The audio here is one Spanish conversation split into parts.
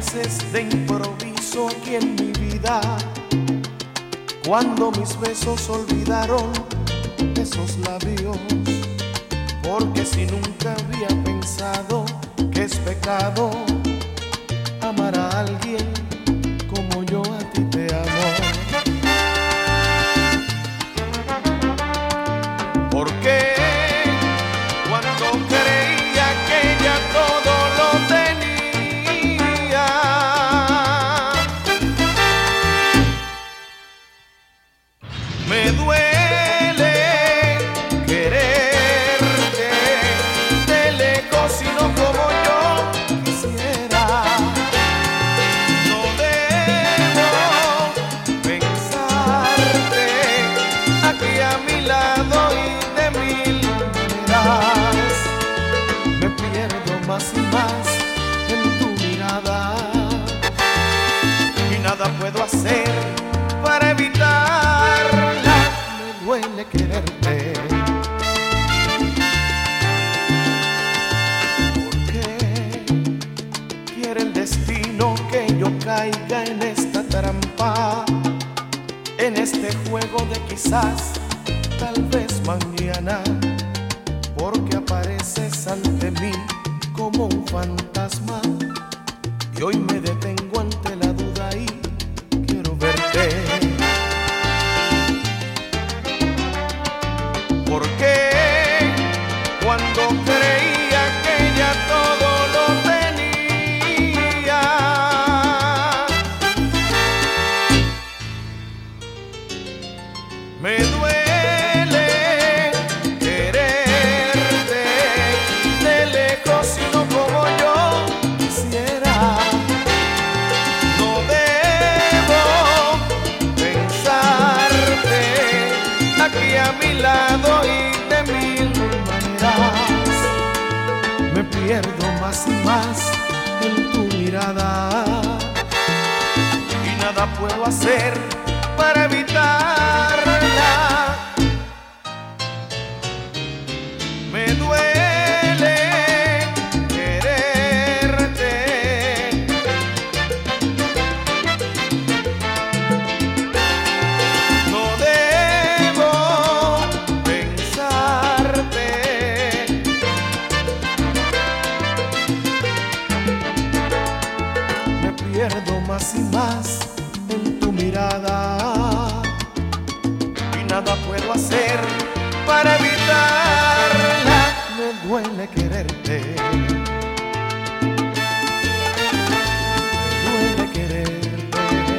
apareces de improviso aquí en mi vida, cuando mis besos olvidaron esos labios, porque si nunca había pensado que es pecado amar a alguien como yo a ti te amo. Porque cuando creía que ya todo lo tenía, me duele quererte de lejos y no como yo quisiera. No debo pensarte aquí a mi lado y de mil maneras me pierdo más y más en tu mirada y nada puedo hacer para evitarla. Me duele quererte. ¿Por qué quiere el destino que yo caiga en esta trampa, en este juego de quizás, tal vez mañana? Porque apareces ante mí como un fantasma y hoy me detengo ante la duda y quiero verte. Porque cuando creía que ya todo lo tenía, me duele quererte de lejos y no como yo quisiera. No debo pensarte aquí a mi lado y de mil maneras me pierdo más y más en tu mirada y nada puedo hacer para evitarla. Me duele quererte. No debo pensarte. Me pierdo más y más en tu mirada y nada puedo hacer para evitarla. Me duele quererte. Me duele quererte.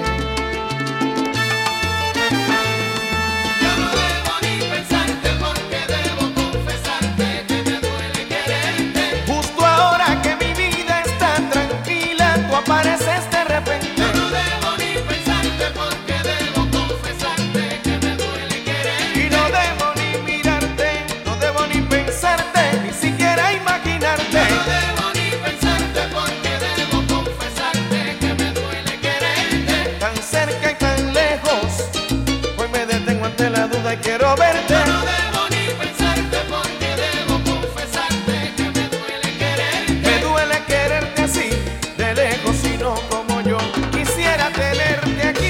Yo no debo ni pensarte porque debo confesarte que me duele quererte. Justo ahora que mi vida está tranquila, tú apareces de repente. Yo no debo ni pensarte porque debo confesarte que me duele quererte. Y no debo ni mirarte, no debo ni pensarte, ni siquiera imaginarte. No debo ni pensarte porque debo confesarte que me duele quererte. Tan cerca y tan lejos, hoy me detengo ante la duda y quiero verte. Yo no debo ni pensarte porque debo confesarte que me duele quererte. Me duele quererte así, de lejos y no como yo quisiera tenerte aquí.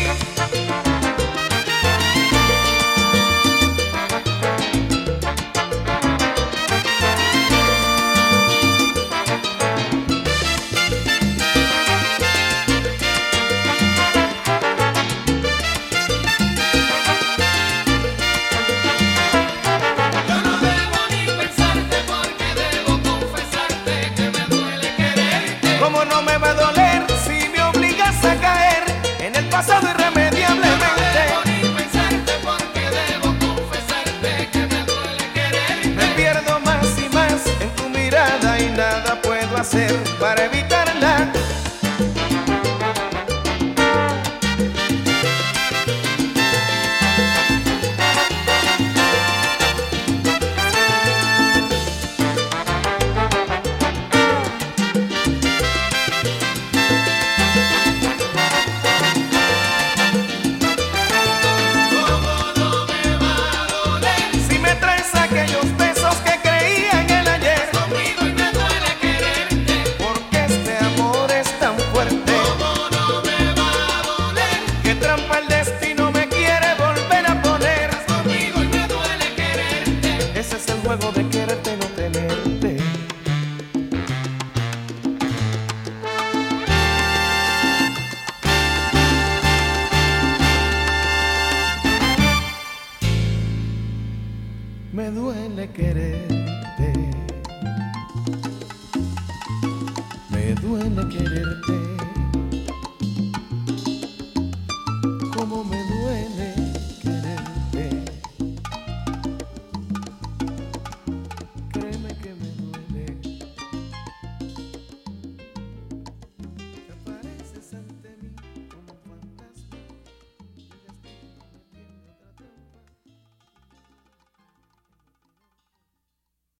Yo no debo ni pensarte porque debo confesarte que me duele quererte. ¿Cómo no me va a doler si me obligas a caer en el pasado irremediablemente? No debo ni pensarte porque debo confesarte que me duele quererte. Me pierdo más y más en tu mirada y nada puedo hacer para evitarla. aquellos besos que creía en el ayer. Conmigo y me duele quererte. Porque me duele quererte, me duele quererte.